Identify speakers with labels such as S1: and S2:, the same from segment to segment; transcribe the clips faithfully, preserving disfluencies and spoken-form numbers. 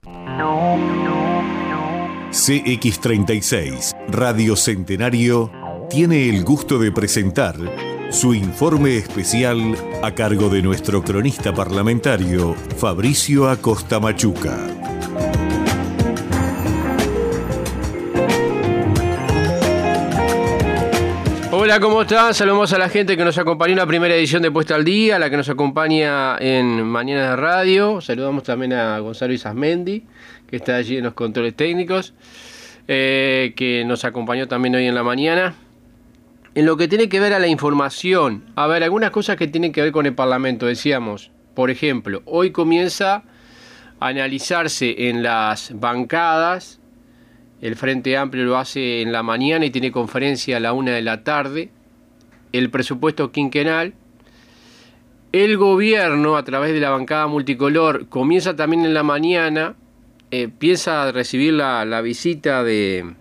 S1: C X treinta y seis, Radio Centenario, tiene el gusto de presentar su informe especial a cargo de nuestro cronista parlamentario, Fabricio Acosta Machuca.
S2: Hola, ¿cómo están? Saludamos a la gente que nos acompañó en la primera edición de Puesta al Día, a la que nos acompaña en Mañana de Radio. Saludamos también a Gonzalo Isasmendi, que está allí en los controles técnicos, eh, que nos acompañó también hoy en la mañana. En lo que tiene que ver a la información, a ver, algunas cosas que tienen que ver con el Parlamento, decíamos, por ejemplo, hoy comienza a analizarse en las bancadas. El Frente Amplio lo hace en la mañana y tiene conferencia a la una de la tarde. El presupuesto quinquenal. El gobierno, a través de la bancada multicolor, comienza también en la mañana. Eh, piensa recibir la, la visita de,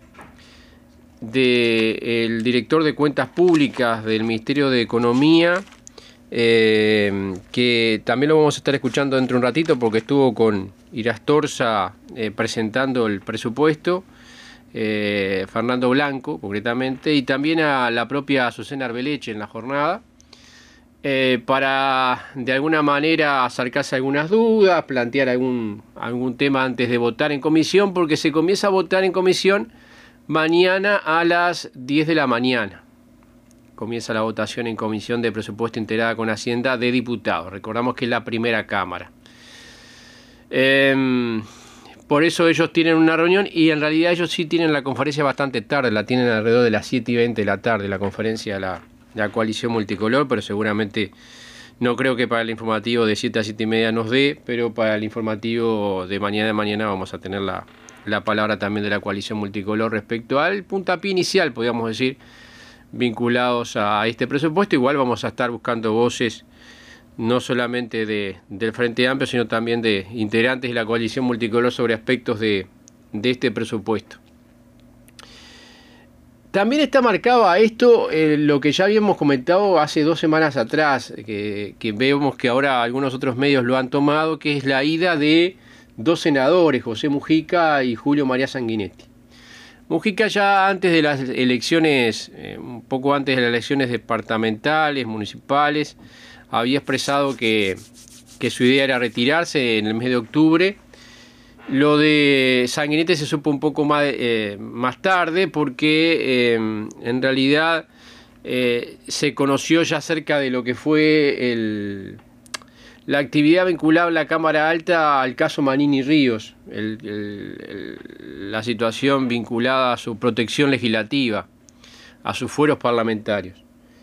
S2: de el director de Cuentas Públicas del Ministerio de Economía, eh, que también lo vamos a estar escuchando dentro de un ratito porque estuvo con Irastorza eh, presentando el presupuesto. Eh, Fernando Blanco concretamente, y también a la propia Azucena Arbeleche en la jornada, eh, para de alguna manera acercarse a algunas dudas, plantear algún, algún tema antes de votar en comisión, porque se comienza a votar en comisión mañana a las diez de la mañana. Comienza la votación en comisión de presupuesto integrada con Hacienda de diputados. Recordamos que es la primera cámara. Eh, Por eso ellos tienen una reunión y en realidad ellos sí tienen la conferencia bastante tarde, la tienen alrededor de las siete y veinte de la tarde, la conferencia de la, la coalición multicolor, pero seguramente no creo que para el informativo de siete a siete y media nos dé, pero para el informativo de mañana de mañana vamos a tener la, la palabra también de la coalición multicolor respecto al puntapié inicial, podríamos decir, vinculados a este presupuesto. Igual vamos a estar buscando voces no solamente de, del Frente Amplio, sino también de integrantes de la coalición multicolor sobre aspectos de, de este presupuesto. También está marcado a esto eh, lo que ya habíamos comentado hace dos semanas atrás, que, que vemos que ahora algunos otros medios lo han tomado, que es la ida de dos senadores, José Mujica y Julio María Sanguinetti. Mujica ya antes de las elecciones, eh, un poco antes de las elecciones departamentales, municipales, había expresado que, que su idea era retirarse en el mes de octubre. Lo de Sanguinetti se supo un poco más, eh, más tarde porque eh, en realidad eh, se conoció ya acerca de lo que fue el, la actividad vinculada a la Cámara Alta al caso Manini Ríos, el, el, el, la situación vinculada a su protección legislativa, a sus fueros parlamentarios.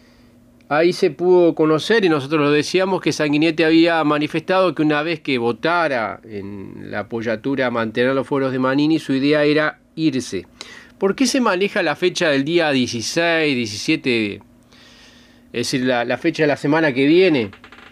S2: Ahí se pudo conocer, y nosotros lo decíamos, que Sanguinetti había manifestado que una vez que votara en la apoyatura a mantener los fueros de Manini, su idea era irse. ¿Por qué se maneja la fecha del día dieciséis, diecisiete, es decir, la, la fecha de la semana que viene?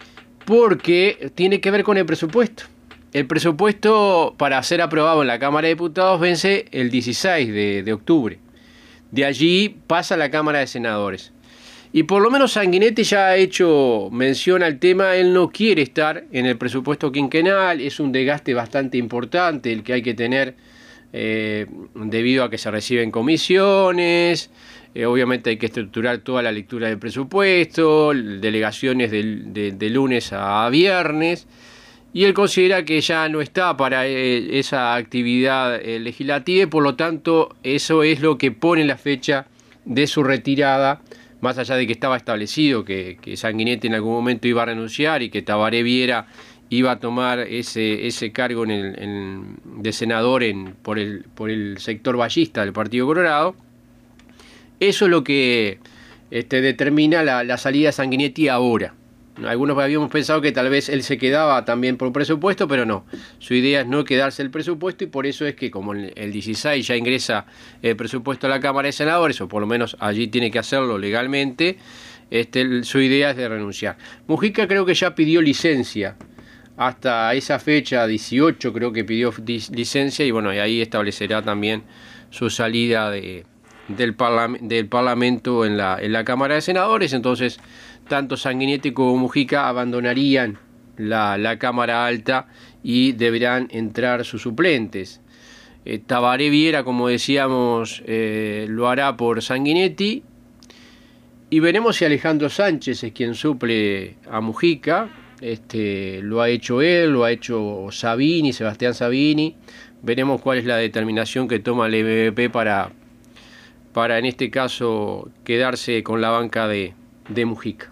S2: Porque tiene que ver con el presupuesto. El presupuesto para ser aprobado en la Cámara de Diputados vence el dieciséis de, de octubre. De allí pasa a la Cámara de Senadores. Y por lo menos Sanguinetti ya ha hecho mención al tema. Él no quiere estar en el presupuesto quinquenal, es un desgaste bastante importante el que hay que tener eh, debido a que se reciben comisiones, eh, obviamente hay que estructurar toda la lectura del presupuesto, delegaciones de, de, de lunes a viernes, y él considera que ya no está para eh, esa actividad eh, legislativa y por lo tanto eso es lo que pone la fecha de su retirada. Más allá de que estaba establecido que, que Sanguinetti en algún momento iba a renunciar y que Tabaré Viera iba a tomar ese, ese cargo en el, en, de senador en, por, el, por el sector ballista del Partido Colorado, eso es lo que este, determina la, la salida de Sanguinetti ahora. Algunos habíamos pensado que tal vez él se quedaba también por presupuesto, pero no. Su idea es no quedarse el presupuesto y por eso es que como el dieciséis ya ingresa el presupuesto a la Cámara de Senadores, o por lo menos allí tiene que hacerlo legalmente, este, su idea es de renunciar. Mujica creo que ya pidió licencia. Hasta esa fecha, dieciocho, creo que pidió licencia y bueno, y ahí establecerá también su salida de, del, parla- del Parlamento en la, en la Cámara de Senadores. Entonces, tanto Sanguinetti como Mujica abandonarían la, la Cámara Alta y deberán entrar sus suplentes. Eh, Tabaré Viera, como decíamos, eh, lo hará por Sanguinetti, y veremos si Alejandro Sánchez es quien suple a Mujica. Este, lo ha hecho él, lo ha hecho Sabini, Sebastián Sabini. Veremos cuál es la determinación que toma el M V P para, para en este caso quedarse con la banca de, de Mujica.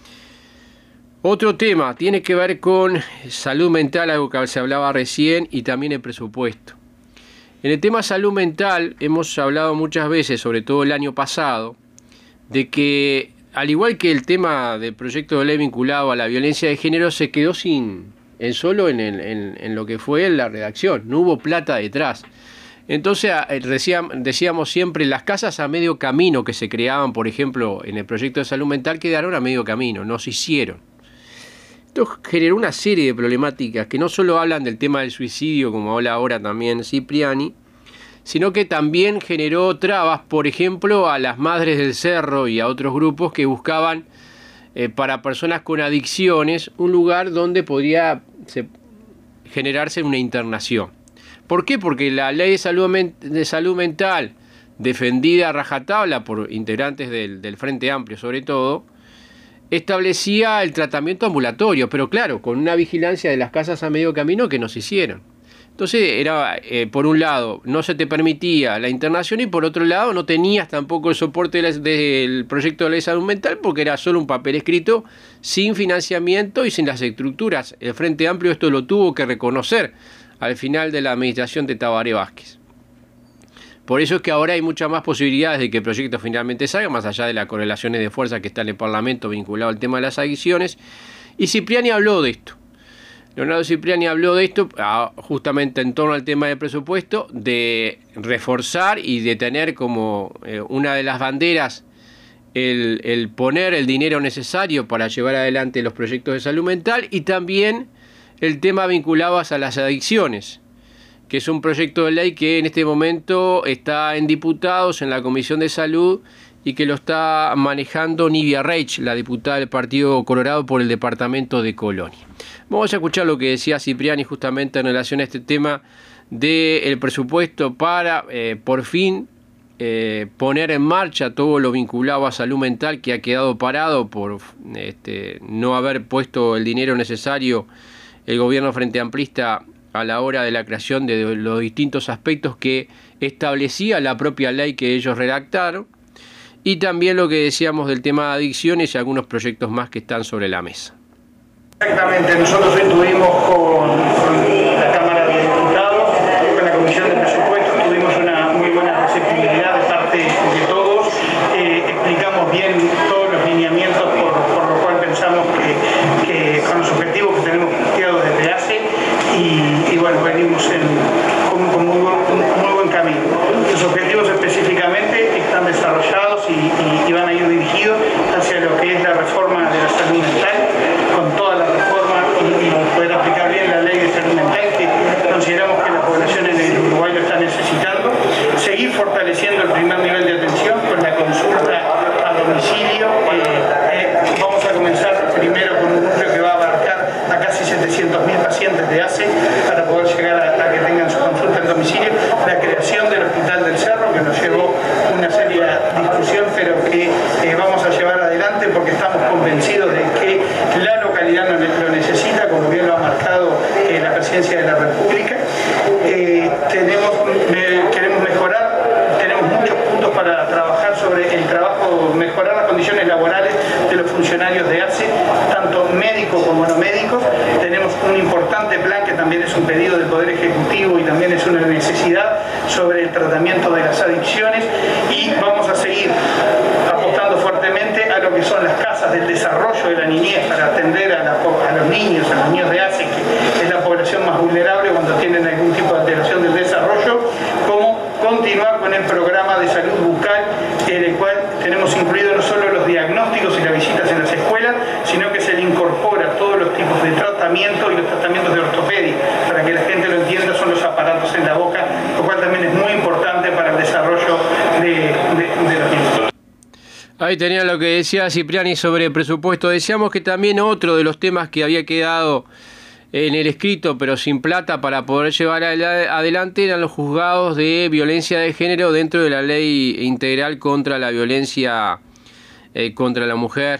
S2: Otro tema tiene que ver con salud mental, algo que se hablaba recién, y también el presupuesto. En el tema salud mental hemos hablado muchas veces, sobre todo el año pasado, de que al igual que el tema del proyecto de ley vinculado a la violencia de género, se quedó sin en solo en, el, en, en lo que fue la redacción, no hubo plata detrás. Entonces decíamos siempre, las casas a medio camino que se creaban, por ejemplo, en el proyecto de salud mental, quedaron a medio camino, no se hicieron. Esto generó una serie de problemáticas que no solo hablan del tema del suicidio, como habla ahora también Cipriani, sino que también generó trabas, por ejemplo, a las Madres del Cerro y a otros grupos que buscaban eh, para personas con adicciones un lugar donde podría se, generarse una internación. ¿Por qué? Porque la ley de salud, de salud mental, defendida a rajatabla por integrantes del, del Frente Amplio sobre todo, establecía el tratamiento ambulatorio, pero claro, con una vigilancia de las casas a medio camino que no se hicieron. Entonces era, eh, por un lado, no se te permitía la internación y por otro lado no tenías tampoco el soporte del de proyecto de ley de salud mental porque era solo un papel escrito sin financiamiento y sin las estructuras. El Frente Amplio esto lo tuvo que reconocer al final de la administración de Tabaré Vázquez. Por eso es que ahora hay muchas más posibilidades de que el proyecto finalmente salga, más allá de las correlaciones de fuerza que está en el Parlamento vinculado al tema de las adicciones. Y Cipriani habló de esto. Leonardo Cipriani habló de esto justamente en torno al tema del presupuesto, de reforzar y de tener como eh, una de las banderas el, el poner el dinero necesario para llevar adelante los proyectos de salud mental, y también el tema vinculado a las adicciones, que es un proyecto de ley que en este momento está en diputados en la Comisión de Salud y que lo está manejando Nivia Reich, la diputada del Partido Colorado por el departamento de Colonia. Vamos a escuchar lo que decía Cipriani justamente en relación a este tema del presupuesto para eh, por fin eh, poner en marcha todo lo vinculado a salud mental que ha quedado parado por este, no haber puesto el dinero necesario el gobierno frente amplista a la hora de la creación de los distintos aspectos que establecía la propia ley que ellos redactaron, y también lo que decíamos del tema de adicciones y algunos proyectos más que están sobre la mesa.
S3: Exactamente, nosotros hoy tuvimos con, con la Cámara de Diputados, con la Comisión de Presupuestos, tuvimos una muy buena receptividad de parte de todos, eh, explicamos bien todos los lineamientos por, por lo cual pensamos que, que con los objetivos que tenemos planteados desde hace y, y bueno, venimos en, con, con muy, buen, muy buen camino. Los objetivos específicamente están desarrollados y, y, y van a ir dirigidos hacia lo que es la reforma de la salud mental, con toda la reforma y, y poder aplicar bien la ley de salud mental, que consideramos que la población en el Uruguay lo está necesitando. Seguir fortaleciendo el primer nivel de atención con la consulta a domicilio. Eh, eh, vamos a comenzar primero con un núcleo que va a abarcar a casi setecientos mil pacientes de A C E para poder llegar a, a que tengan su consulta en domicilio. La creación del Hospital del Cerro, que nos llevó una seria discusión, pero que eh, vamos a llevar adelante porque estamos convencidos de que la localidad lo necesita, como bien lo ha marcado eh, la Presidencia de la República. Eh, tenemos, eh, queremos mejorar, tenemos muchos puntos para trabajar sobre el trabajo, mejorar las condiciones laborales de los funcionarios de A C E, tanto médicos como no médicos. Tenemos un importante plan que también es un pedido del Poder Ejecutivo y también es una necesidad sobre el tratamiento de las adicciones, y vamos a seguir apostando fuertemente a lo que son las casas del desarrollo de la niñez para atender a, la, a los niños, a los niños de A C E, que es la población más vulnerable cuando tienen algún tipo de alteración del desarrollo, como continuar con el programa de salud bucal, en el cual tenemos incluido no solo los diagnósticos y las visitas en las escuelas, sino que se le incorpora todos los tipos de tratamiento y los tratamientos de ortopedia. Para que la gente lo entienda, son los aparatos en la boca, lo cual también es muy importante para el desarrollo de, de, de los niños.
S2: Ahí tenía lo que decía Cipriani sobre el presupuesto. Decíamos que también otro de los temas que había quedado en el escrito pero sin plata para poder llevar adelante eran los juzgados de violencia de género dentro de la ley integral contra la violencia eh, contra la mujer.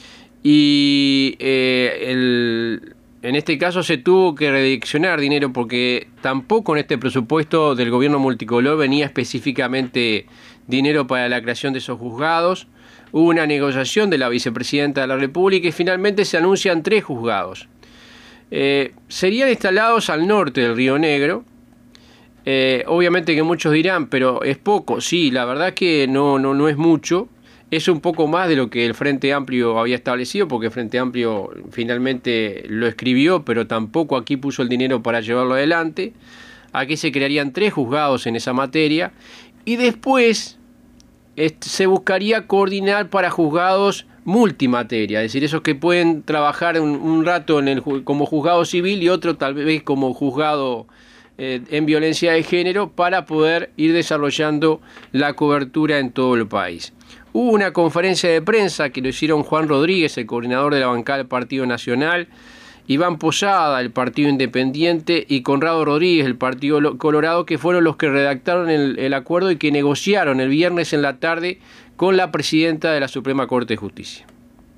S2: Y eh, el, en este caso se tuvo que redireccionar dinero porque tampoco en este presupuesto del gobierno multicolor venía específicamente dinero para la creación de esos juzgados. Hubo una negociación de la vicepresidenta de la República y finalmente se anuncian tres juzgados. Eh, serían instalados al norte del Río Negro. Eh, obviamente que muchos dirán, pero es poco. Sí, la verdad que no, no, no es mucho. Es un poco más de lo que el Frente Amplio había establecido, porque el Frente Amplio finalmente lo escribió, pero tampoco aquí puso el dinero para llevarlo adelante. Aquí se crearían tres juzgados en esa materia. Y después este, se buscaría coordinar para juzgados multimateria, es decir, esos que pueden trabajar un, un rato en el, como juzgado civil y otro tal vez como juzgado eh, en violencia de género para poder ir desarrollando la cobertura en todo el país. Hubo una conferencia de prensa que lo hicieron Juan Rodríguez, el coordinador de la bancada del Partido Nacional, Iván Posada, el Partido Independiente, y Conrado Rodríguez, el Partido Colorado, que fueron los que redactaron el, el acuerdo y que negociaron el viernes en la tarde con la presidenta de la Suprema Corte de Justicia.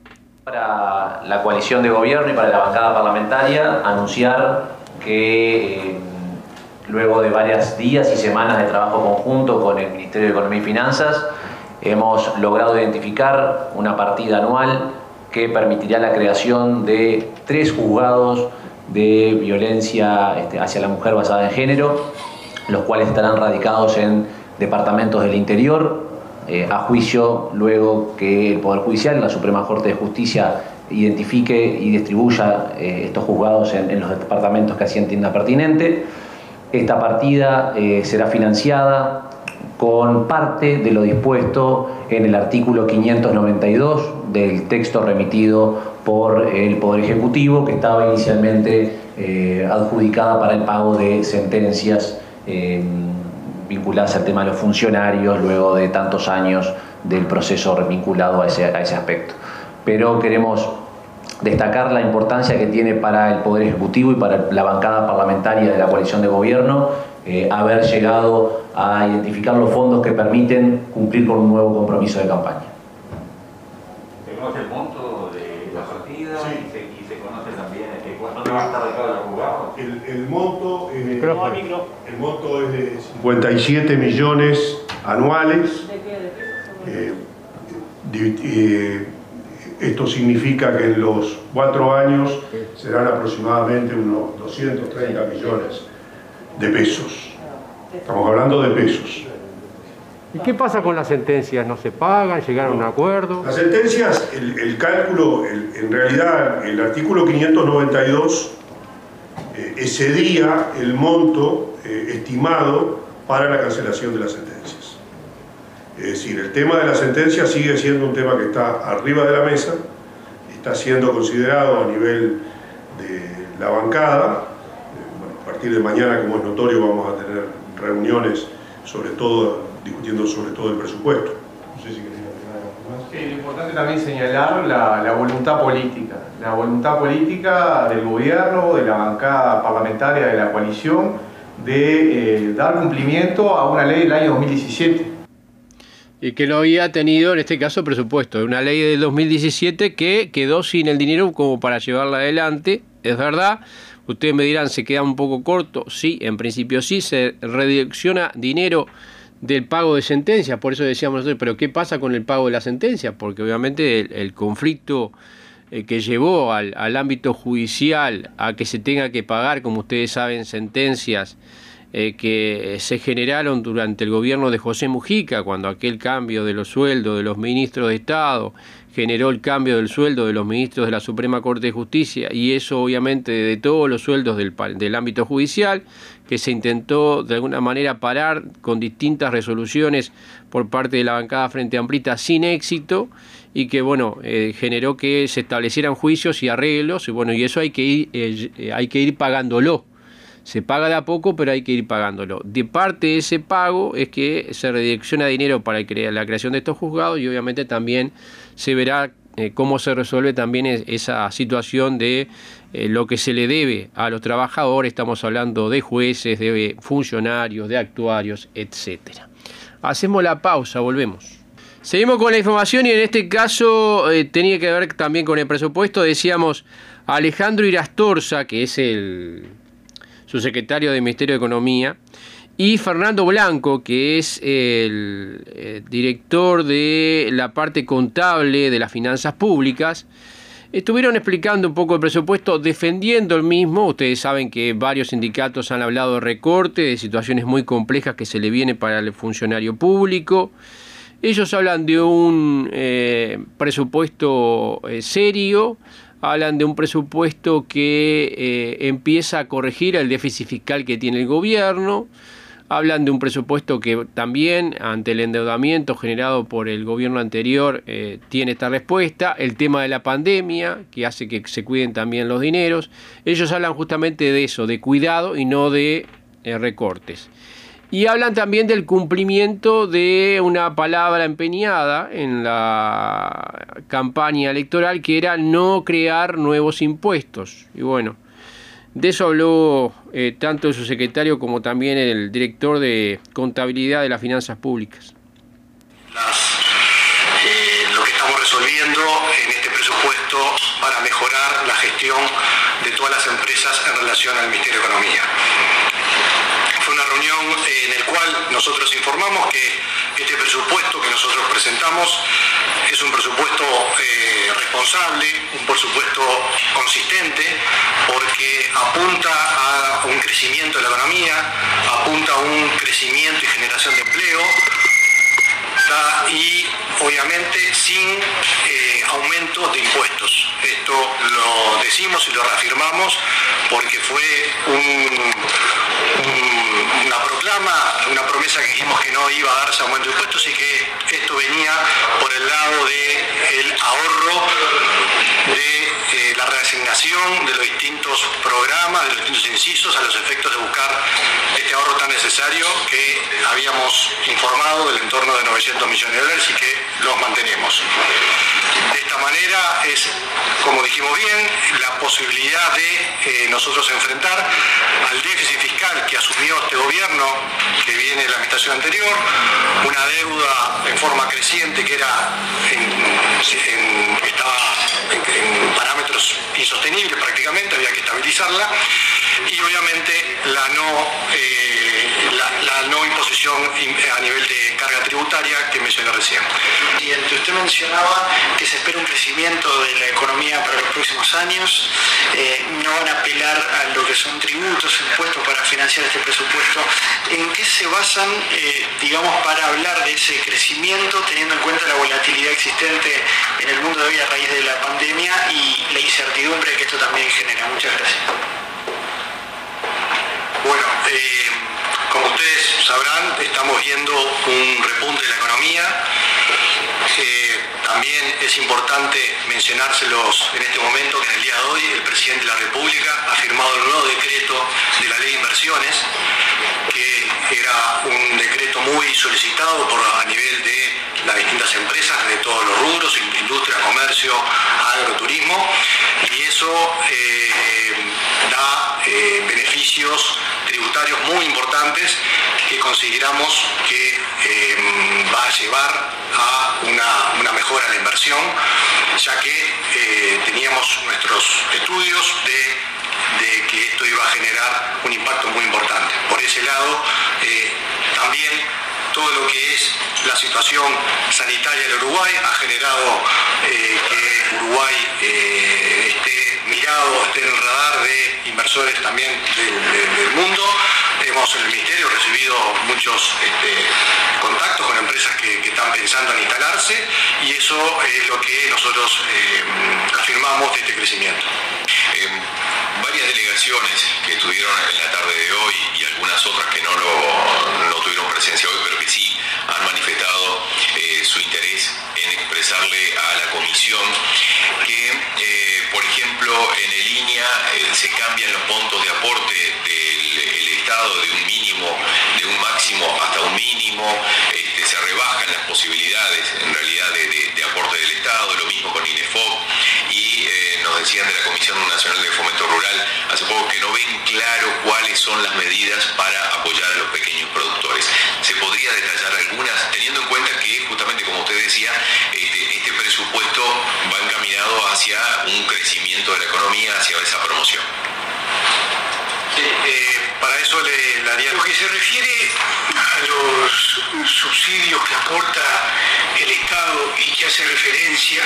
S4: Para la coalición de gobierno y para la bancada parlamentaria, anunciar que eh, luego de varios días y semanas de trabajo conjunto con el Ministerio de Economía y Finanzas, hemos logrado identificar una partida anual que permitirá la creación de tres juzgados de violencia este, hacia la mujer basada en género, los cuales estarán radicados en departamentos del interior, eh, a juicio luego que el Poder Judicial, la Suprema Corte de Justicia, identifique y distribuya eh, estos juzgados en, en los departamentos que así entienda pertinente. Esta partida eh, será financiada con parte de lo dispuesto en el artículo quinientos noventa y dos del texto remitido por el Poder Ejecutivo, que estaba inicialmente eh, adjudicada para el pago de sentencias eh, vinculadas al tema de los funcionarios luego de tantos años del proceso vinculado a ese, a ese aspecto. Pero queremos destacar la importancia que tiene para el Poder Ejecutivo y para la bancada parlamentaria de la coalición de gobierno eh, haber llegado a identificar los fondos que permiten cumplir con un nuevo compromiso de campaña.
S5: ¿Se conoce el monto de la partida? Sí. y, se, y se conoce también eh, cuánto va a estar de cada juzgado?
S6: El, el, monto, eh, el monto es de cincuenta y siete millones anuales. Eh, eh, esto significa que en los cuatro años serán aproximadamente unos doscientos treinta millones de pesos. Estamos hablando de pesos.
S2: ¿Y qué pasa con las sentencias? ¿No se pagan? ¿Llegaron a un acuerdo?
S6: Las sentencias, el, el cálculo, el, en realidad el artículo quinientos noventa y dos eh, excedía el monto eh, estimado para la cancelación de las sentencias. Es decir, el tema de las sentencias sigue siendo un tema que está arriba de la mesa, está siendo considerado a nivel de la bancada. Bueno, a partir de mañana, como es notorio, vamos a tener reuniones sobre todo, discutiendo sobre todo el presupuesto. No sé si quería agregar algo más.
S7: Sí, lo importante también señalar la, la voluntad política, la voluntad política del gobierno, de la bancada parlamentaria de la coalición, de eh, dar cumplimiento a una ley del año dos mil diecisiete.
S2: Y que no había tenido, en este caso, presupuesto. Una ley del dos mil diecisiete que quedó sin el dinero como para llevarla adelante. Es verdad, ustedes me dirán, ¿se queda un poco corto? Sí, en principio sí, se redirecciona dinero del pago de sentencias. Por eso decíamos nosotros, ¿pero qué pasa con el pago de las sentencias? Porque obviamente el, el conflicto eh, que llevó al, al ámbito judicial a que se tenga que pagar, como ustedes saben, sentencias Eh, que se generaron durante el gobierno de José Mujica, cuando aquel cambio de los sueldos de los ministros de Estado generó el cambio del sueldo de los ministros de la Suprema Corte de Justicia, y eso obviamente de todos los sueldos del, del ámbito judicial, que se intentó de alguna manera parar con distintas resoluciones por parte de la bancada Frente Amplista sin éxito, y que bueno, eh, generó que se establecieran juicios y arreglos, y bueno, y eso hay que ir, eh, hay que ir pagándolo. Se paga de a poco, pero hay que ir pagándolo. De parte de ese pago es que se redirecciona dinero para la creación de estos juzgados, y obviamente también se verá eh, cómo se resuelve también esa situación de eh, lo que se le debe a los trabajadores. Estamos hablando de jueces, de funcionarios, de actuarios, etcétera. Hacemos la pausa, volvemos. Seguimos con la información y en este caso eh, tenía que ver también con el presupuesto. Decíamos Alejandro Irastorza, que es el subsecretario del Ministerio de Economía, y Fernando Blanco, que es el, el director de la parte contable de las finanzas públicas, estuvieron explicando un poco el presupuesto, defendiendo el mismo. Ustedes saben que varios sindicatos han hablado de recorte, de situaciones muy complejas que se le viene para el funcionario público. Ellos hablan de un eh, presupuesto eh, serio, hablan de un presupuesto que eh, empieza a corregir el déficit fiscal que tiene el gobierno, hablan de un presupuesto que también, ante el endeudamiento generado por el gobierno anterior, eh, tiene esta respuesta, el tema de la pandemia, que hace que se cuiden también los dineros. Ellos hablan justamente de eso, de cuidado y no de eh, recortes. Y hablan también del cumplimiento de una palabra empeñada en la campaña electoral, que era no crear nuevos impuestos. Y bueno, de eso habló eh, tanto el subsecretario como también el director de contabilidad de las finanzas públicas.
S8: Las, eh, lo que estamos resolviendo en este presupuesto para mejorar la gestión de todas las empresas en relación al Ministerio de Economía. Fue una reunión en la cual nosotros informamos que este presupuesto que nosotros presentamos es un presupuesto eh, responsable, un presupuesto consistente, porque apunta a un crecimiento de la economía, apunta a un crecimiento y generación de empleo, ¿tá? Y obviamente sin eh, aumento de impuestos. Esto lo decimos y lo reafirmamos porque fue un, un una proclama, una promesa que dijimos que no iba a darse aumento de impuestos y que esto venía por el lado del ahorro, de eh, la reasignación de los distintos programas, de los distintos incisos a los efectos de buscar este ahorro tan necesario que habíamos informado del entorno de novecientos millones de dólares y que los mantenemos. De esta manera es, como dijimos bien, la posibilidad de eh, nosotros enfrentar al déficit fiscal que asumió este gobierno, que viene de la administración anterior, una deuda en forma creciente que era en, en, estaba en, en parámetros insostenibles prácticamente, había que estabilizarla, y obviamente la no, eh, la, la no imposición a nivel de carga tributaria que mencioné recién.
S3: Y usted mencionaba que se espera un crecimiento de la economía para los próximos años, eh, no van a apelar a lo que son tributos, impuestos para financiar este presupuesto. ¿En qué se basan, eh, digamos, para hablar de ese crecimiento, teniendo en cuenta la volatilidad existente en el mundo de hoy a raíz de la pandemia y la incertidumbre que esto también genera? Muchas gracias.
S8: Bueno, eh, como ustedes sabrán, estamos viendo un repunte de la economía. Eh, también es importante mencionárselos en este momento que en el día de hoy el presidente de la República ha firmado el nuevo decreto de la ley de inversiones, que era un decreto muy solicitado por a nivel de las distintas empresas de todos los rubros, industria, comercio, agroturismo, y eso eh, da eh, beneficios tributarios muy importantes que consideramos que eh, va a llevar a una, una mejora en la inversión, ya que eh, teníamos nuestros estudios de, de que esto iba a generar un impacto muy importante. Por ese lado, eh, también todo lo que es la situación sanitaria del Uruguay ha generado eh, que Uruguay eh, esté mirado, esté en el radar de inversores también del, del, del mundo. Hemos en el Ministerio recibido muchos este, contactos con empresas que, que están pensando en instalarse, y eso es lo que nosotros eh, afirmamos de este crecimiento.
S9: Eh, varias delegaciones que estuvieron en la tarde de hoy y algunas otras que no, lo, no tuvieron presencia hoy, pero que sí han manifestado eh, su interés en expresarle a la comisión que, eh, por ejemplo, en el línea eh, se cambian los montos de aporte del el Estado de un mínimo, de un máximo hasta un mínimo, este, se rebajan las posibilidades en realidad de, de, de aporte del Estado, lo mismo con INEFOP, y eh, nos decían de la Comisión Nacional de Fomento electoral hace poco, que no ven claro cuáles son las medidas para apoyar a los pequeños productores. ¿Se podría detallar algunas, teniendo en cuenta que justamente, como usted decía, este, este presupuesto va encaminado hacia un crecimiento de la economía, hacia esa promoción?
S8: Sí, eh, para eso le, le haría... Lo que se refiere a los subsidios que aporta el Estado y que hace referencia,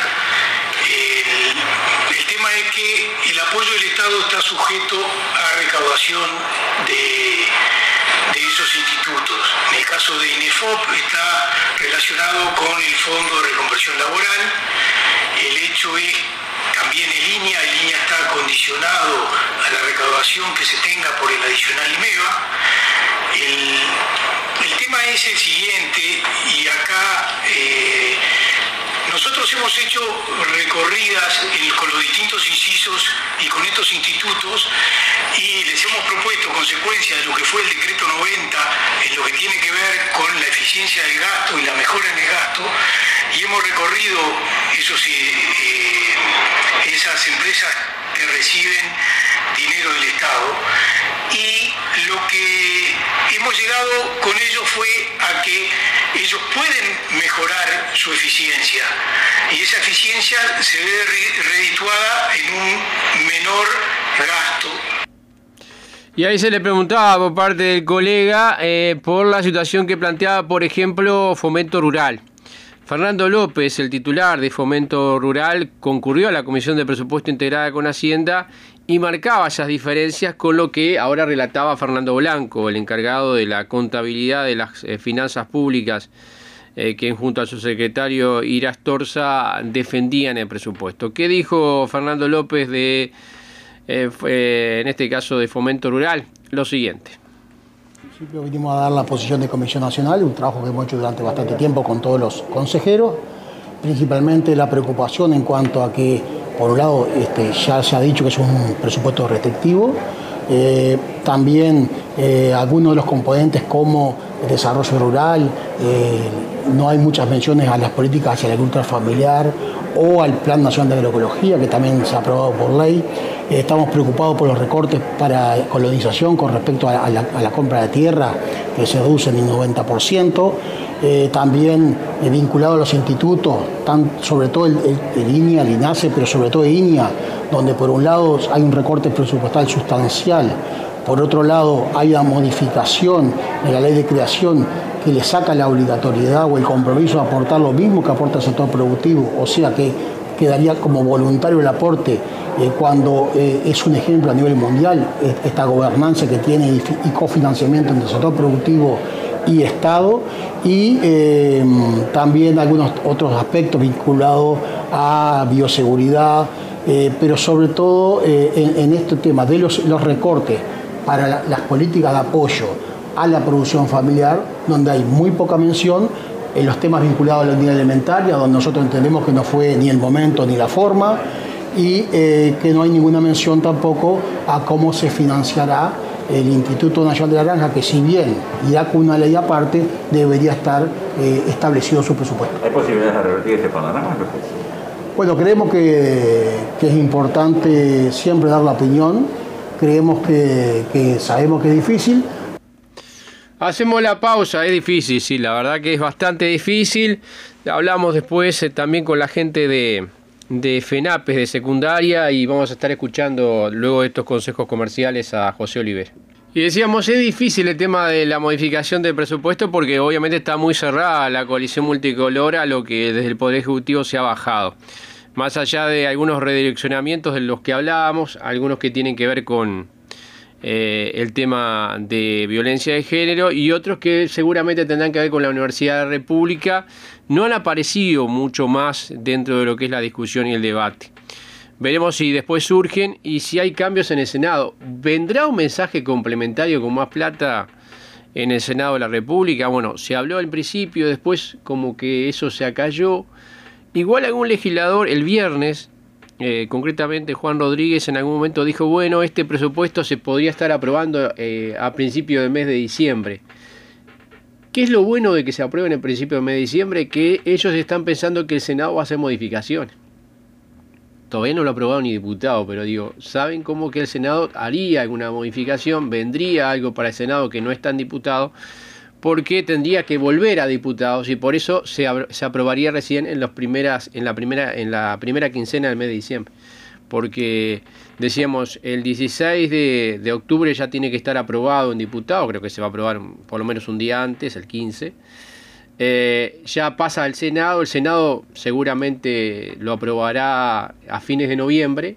S8: el, el tema es que el apoyo del Estado está sujeto a recaudación de, de esos institutos. En el caso de INEFOP está relacionado con el Fondo de Reconversión Laboral. El hecho es también en línea, en línea está condicionado a la recaudación que se tenga por el adicional IMEVA. El, el tema es el siguiente, y acá eh, nosotros hemos hecho recorridas en, con los distintos incisos y con estos institutos, y les hemos propuesto consecuencias de lo que fue el decreto noventa en lo que tiene que ver con la eficiencia del gasto y la mejora en el gasto, y hemos recorrido esos, eh, esas empresas que reciben dinero del Estado, y lo que hemos llegado con ellos fue a que ellos pueden mejorar su eficiencia, y esa eficiencia se ve redituada en un menor gasto.
S2: Y ahí se le preguntaba por parte del colega eh, por la situación que planteaba, por ejemplo, Fomento Rural. Fernando López, el titular de Fomento Rural, concurrió a la Comisión de Presupuesto integrada con Hacienda y marcaba esas diferencias con lo que ahora relataba Fernando Blanco, el encargado de la contabilidad de las eh, finanzas públicas, eh, que junto a su secretario Irás Torza defendían el presupuesto. ¿Qué dijo Fernando López de, eh, fue, en este caso, de Fomento Rural? Lo siguiente.
S10: En principio vinimos a dar la posición de Comisión Nacional, un trabajo que hemos hecho durante bastante tiempo con todos los consejeros, principalmente la preocupación en cuanto a que, por un lado, este, ya se ha dicho que es un presupuesto restrictivo, eh, también eh, algunos de los componentes como el desarrollo rural, eh, no hay muchas menciones a las políticas hacia la agricultura familiar o al Plan Nacional de Agroecología, que también se ha aprobado por ley. Eh, estamos preocupados por los recortes para colonización con respecto a, a, la, a la compra de tierra, que se reducen en un noventa por ciento. Eh, también eh, vinculado a los institutos, tan, sobre todo el, el, el INIA, el INASE, pero sobre todo el INIA, donde por un lado hay un recorte presupuestal sustancial, por otro lado hay una modificación de la ley de creación que le saca la obligatoriedad o el compromiso de aportar lo mismo que aporta el sector productivo, o sea que quedaría como voluntario el aporte eh, cuando eh, es un ejemplo a nivel mundial eh, esta gobernanza que tiene y, y cofinanciamiento entre el sector productivo y Estado, y eh, también algunos otros aspectos vinculados a bioseguridad, eh, pero sobre todo eh, en, en este tema de los, los recortes para la, las políticas de apoyo a la producción familiar, donde hay muy poca mención en los temas vinculados a la unidad alimentaria, donde nosotros entendemos que no fue ni el momento ni la forma, y eh, que no hay ninguna mención tampoco a cómo se financiará el Instituto Nacional de la Granja, que si bien irá con una ley aparte, debería estar eh, establecido su presupuesto.
S5: ¿Hay posibilidades de revertir ese panorama?
S10: Bueno, creemos que, que es importante siempre dar la opinión, creemos que, que sabemos que es difícil.
S2: Hacemos la pausa, es difícil, sí, la verdad que es bastante difícil. Hablamos después eh, también con la gente de, de FENAPES de secundaria, y vamos a estar escuchando luego de estos consejos comerciales a José Oliver. Y decíamos, es difícil el tema de la modificación del presupuesto porque obviamente está muy cerrada la coalición multicolor a lo que desde el Poder Ejecutivo se ha bajado. Más allá de algunos redireccionamientos de los que hablábamos, algunos que tienen que ver con eh, el tema de violencia de género y otros que seguramente tendrán que ver con la Universidad de la República, no han aparecido mucho más dentro de lo que es la discusión y el debate. Veremos si después surgen y si hay cambios en el Senado. ¿Vendrá un mensaje complementario con más plata en el Senado de la República? Bueno, se habló al principio, después como que eso se acalló. Igual algún legislador el viernes, eh, concretamente Juan Rodríguez, en algún momento dijo, bueno, este presupuesto se podría estar aprobando eh, a principio del mes de diciembre. ¿Qué es lo bueno de que se apruebe en el principio del mes de diciembre? Que ellos están pensando que el Senado va a hacer modificaciones. todavía no lo ha aprobado ni diputado, pero digo, ¿saben cómo que el Senado haría alguna modificación? ¿Vendría algo para el Senado que no está en diputado? Porque tendría que volver a diputados y por eso se, se aprobaría recién en, los primeras, en, la primera, en la primera quincena del mes de diciembre. Porque decíamos, el dieciséis de, de octubre ya tiene que estar aprobado en diputado, creo que se va a aprobar por lo menos un día antes, el quince. Eh, ya pasa al Senado, el Senado seguramente lo aprobará a fines de noviembre.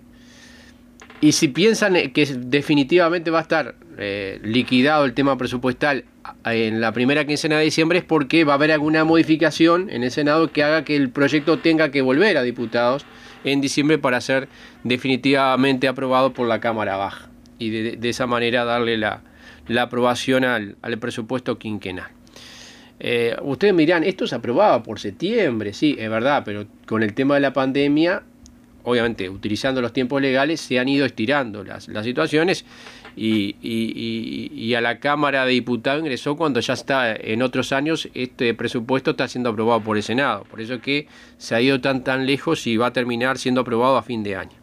S2: Y si piensan que definitivamente va a estar eh, liquidado el tema presupuestal en la primera quincena de diciembre, es porque va a haber alguna modificación en el Senado que haga que el proyecto tenga que volver a diputados en diciembre para ser definitivamente aprobado por la Cámara Baja. Y de, de esa manera darle la, la aprobación al, al presupuesto quinquenal. Eh, ustedes me dirán, esto se aprobaba por septiembre, sí, es verdad, pero con el tema de la pandemia, obviamente utilizando los tiempos legales, se han ido estirando las, las situaciones y, y, y, y a la Cámara de Diputados ingresó cuando ya está en otros años este presupuesto está siendo aprobado por el Senado. Por eso es que se ha ido tan tan lejos y va a terminar siendo aprobado a fin de año.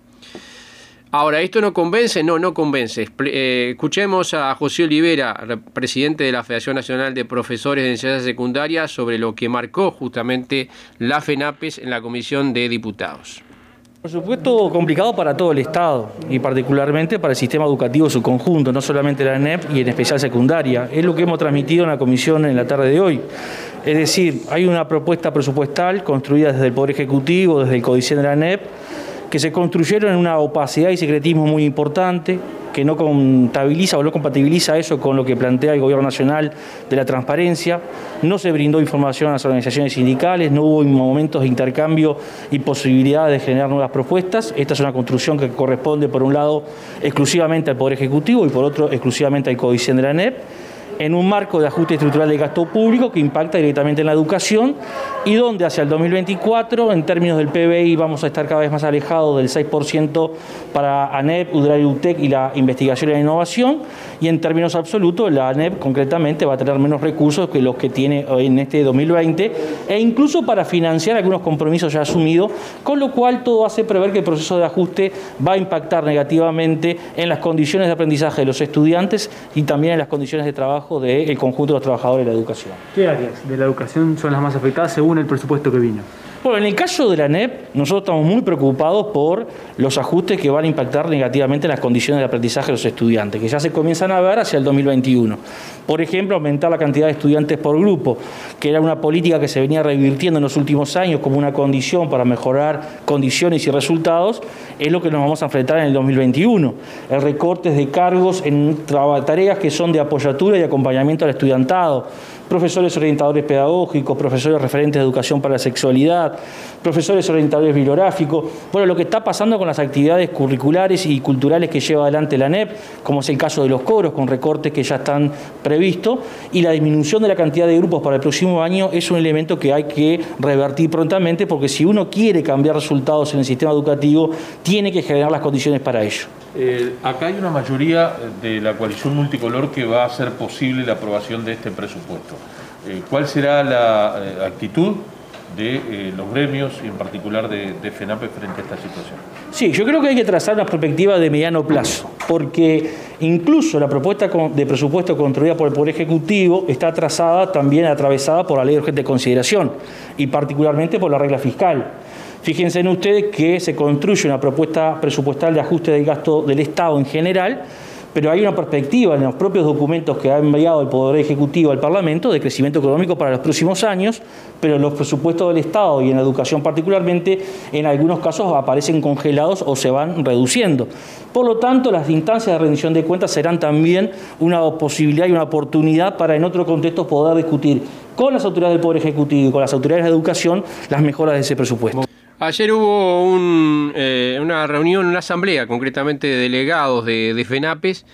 S2: Ahora, ¿esto no convence? No, no convence. Eh, escuchemos a José Olivera, presidente de la Federación Nacional de Profesores de Enseñanza Secundaria, sobre lo que marcó justamente la FENAPES en la Comisión de Diputados.
S11: Por supuesto, complicado para todo el Estado y particularmente para el sistema educativo en su conjunto, no solamente la ANEP y en especial secundaria. Es lo que hemos transmitido en la comisión en la tarde de hoy. Es decir, hay una propuesta presupuestal construida desde el Poder Ejecutivo, desde el Codicen de la ANEP, que se construyeron en una opacidad y secretismo muy importante, que no contabiliza o no compatibiliza eso con lo que plantea el Gobierno Nacional de la transparencia. No se brindó información a las organizaciones sindicales, no hubo momentos de intercambio y posibilidades de generar nuevas propuestas. Esta es una construcción que corresponde, por un lado, exclusivamente al Poder Ejecutivo y por otro, exclusivamente al Codicen de la ANEP, en un marco de ajuste estructural del gasto público que impacta directamente en la educación y donde hacia el dos mil veinticuatro, en términos del P B I, vamos a estar cada vez más alejados del seis por ciento para ANEP, UDELAR y UTEC y la investigación y la innovación, y en términos absolutos la ANEP concretamente va a tener menos recursos que los que tiene en este dos mil veinte e incluso para financiar algunos compromisos ya asumidos, con lo cual todo hace prever que el proceso de ajuste va a impactar negativamente en las condiciones de aprendizaje de los estudiantes y también en las condiciones de trabajo del conjunto de los trabajadores de la educación.
S12: ¿Qué áreas de la educación son las más afectadas según el presupuesto que vino?
S11: Bueno, en el caso de la ANEP, nosotros estamos muy preocupados por los ajustes que van a impactar negativamente en las condiciones de aprendizaje de los estudiantes, que ya se comienzan a ver hacia el dos mil veintiuno. Por ejemplo, aumentar la cantidad de estudiantes por grupo, que era una política que se venía revirtiendo en los últimos años como una condición para mejorar condiciones y resultados, es lo que nos vamos a enfrentar en el dos mil veintiuno. El recorte de cargos en tareas que son de apoyatura y acompañamiento al estudiantado, profesores orientadores pedagógicos, profesores referentes de educación para la sexualidad, profesores orientadores bibliográficos. Bueno, lo que está pasando con las actividades curriculares y culturales que lleva adelante la ANEP, como es el caso de los coros, con recortes que ya están previstos, y la disminución de la cantidad de grupos para el próximo año es un elemento que hay que revertir prontamente, porque si uno quiere cambiar resultados en el sistema educativo, tiene que generar las condiciones para ello.
S13: Eh, acá hay una mayoría de la coalición multicolor que va a hacer posible la aprobación de este presupuesto. Eh, ¿Cuál será la eh, actitud de eh, los gremios y en particular de, de FENAPES frente a esta situación?
S11: Sí, yo creo que hay que trazar una perspectiva de mediano plazo, porque incluso la propuesta de presupuesto construida por el Poder Ejecutivo está trazada también atravesada por la Ley de Urgente Consideración y particularmente por la regla fiscal. Fíjense en ustedes que se construye una propuesta presupuestal de ajuste del gasto del Estado en general, pero hay una perspectiva en los propios documentos que ha enviado el Poder Ejecutivo al Parlamento de crecimiento económico para los próximos años, pero los presupuestos del Estado y en la educación particularmente, en algunos casos aparecen congelados o se van reduciendo. Por lo tanto, las instancias de rendición de cuentas serán también una posibilidad y una oportunidad para en otro contexto poder discutir con las autoridades del Poder Ejecutivo y con las autoridades de educación las mejoras de ese presupuesto.
S2: Ayer hubo un, eh, una reunión, una asamblea, concretamente de delegados de, de FENAPES,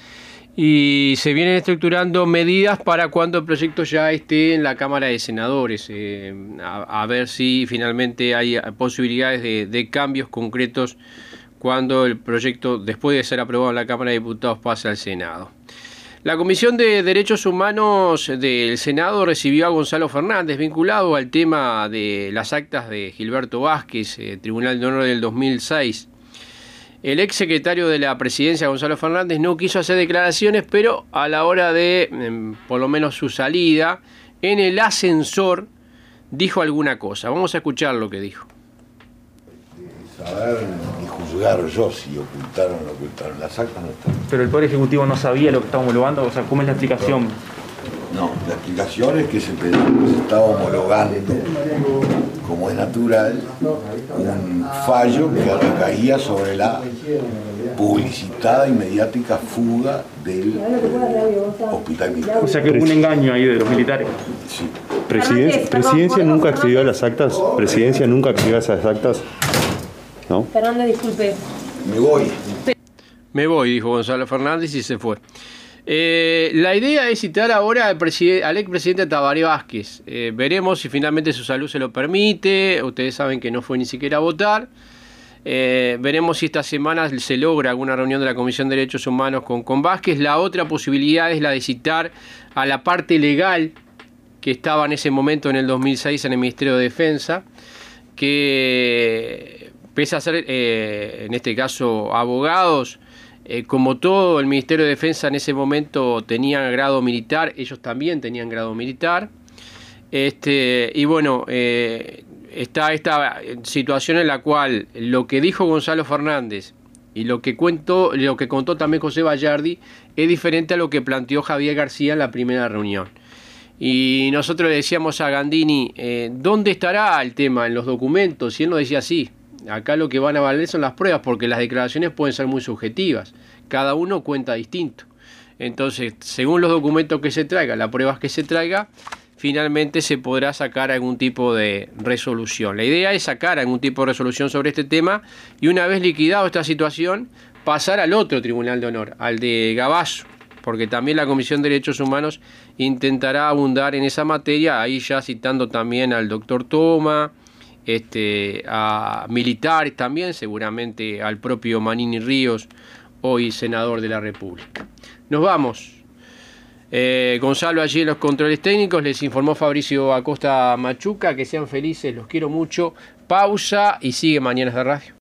S2: y se vienen estructurando medidas para cuando el proyecto ya esté en la Cámara de Senadores, eh, a, a ver si finalmente hay posibilidades de, de cambios concretos cuando el proyecto, después de ser aprobado en la Cámara de Diputados, pase al Senado. La Comisión de Derechos Humanos del Senado recibió a Gonzalo Fernández, vinculado al tema de las actas de Gilberto Vázquez, eh, Tribunal de Honor del dos mil seis. El ex secretario de la presidencia, Gonzalo Fernández, no quiso hacer declaraciones, pero a la hora de, eh, por lo menos su salida, en el ascensor dijo alguna cosa. Vamos a escuchar lo que dijo.
S14: Saber ni juzgar yo si ocultaron o no ocultaron. Las actas no están.
S12: Pero el Poder Ejecutivo no sabía lo que estaba homologando, o sea, ¿cómo es la explicación?
S14: No, la explicación es que se, se estaba homologando, como es natural, un fallo que recaía sobre la publicitada y mediática fuga del hospital militar.
S12: O sea que hubo un engaño ahí de los militares.
S14: Sí.
S15: Presiden- Presidencia nunca accedió a las actas. Presidencia nunca accedió a esas actas. ¿No?
S16: Fernández, disculpe.
S14: Me voy.
S2: Me voy, dijo Gonzalo Fernández y se fue. Eh, la idea es citar ahora al, al expresidente Tabaré Vázquez. Eh, veremos si finalmente su salud se lo permite. Ustedes saben que no fue ni siquiera a votar. Eh, veremos si esta semana se logra alguna reunión de la Comisión de Derechos Humanos con, con Vázquez. La otra posibilidad es la de citar a la parte legal que estaba en ese momento en el dos mil seis en el Ministerio de Defensa, que pese a ser, eh, en este caso, abogados, eh, como todo el Ministerio de Defensa en ese momento tenían grado militar, ellos también tenían grado militar. Este, y bueno, eh, está esta situación en la cual lo que dijo Gonzalo Fernández y lo que, cuento, lo que contó también José Bayardi es diferente a lo que planteó Javier García en la primera reunión. Y nosotros le decíamos a Gandini, eh, ¿dónde estará el tema en los documentos? Y él nos decía, sí, acá lo que van a valer son las pruebas, porque las declaraciones pueden ser muy subjetivas. Cada uno cuenta distinto. Entonces, según los documentos que se traiga, las pruebas que se traiga, finalmente se podrá sacar algún tipo de resolución. La idea es sacar algún tipo de resolución sobre este tema y una vez liquidado esta situación, pasar al otro Tribunal de Honor, al de Gabazo, porque también la Comisión de Derechos Humanos intentará abundar en esa materia, ahí ya citando también al doctor Toma, este, a militares también, seguramente al propio Manini Ríos, hoy senador de la República. Nos vamos. Eh, Gonzalo allí en los controles técnicos, les informó Fabricio Acosta Machuca, que sean felices, los quiero mucho. Pausa y sigue Mañanas de Radio.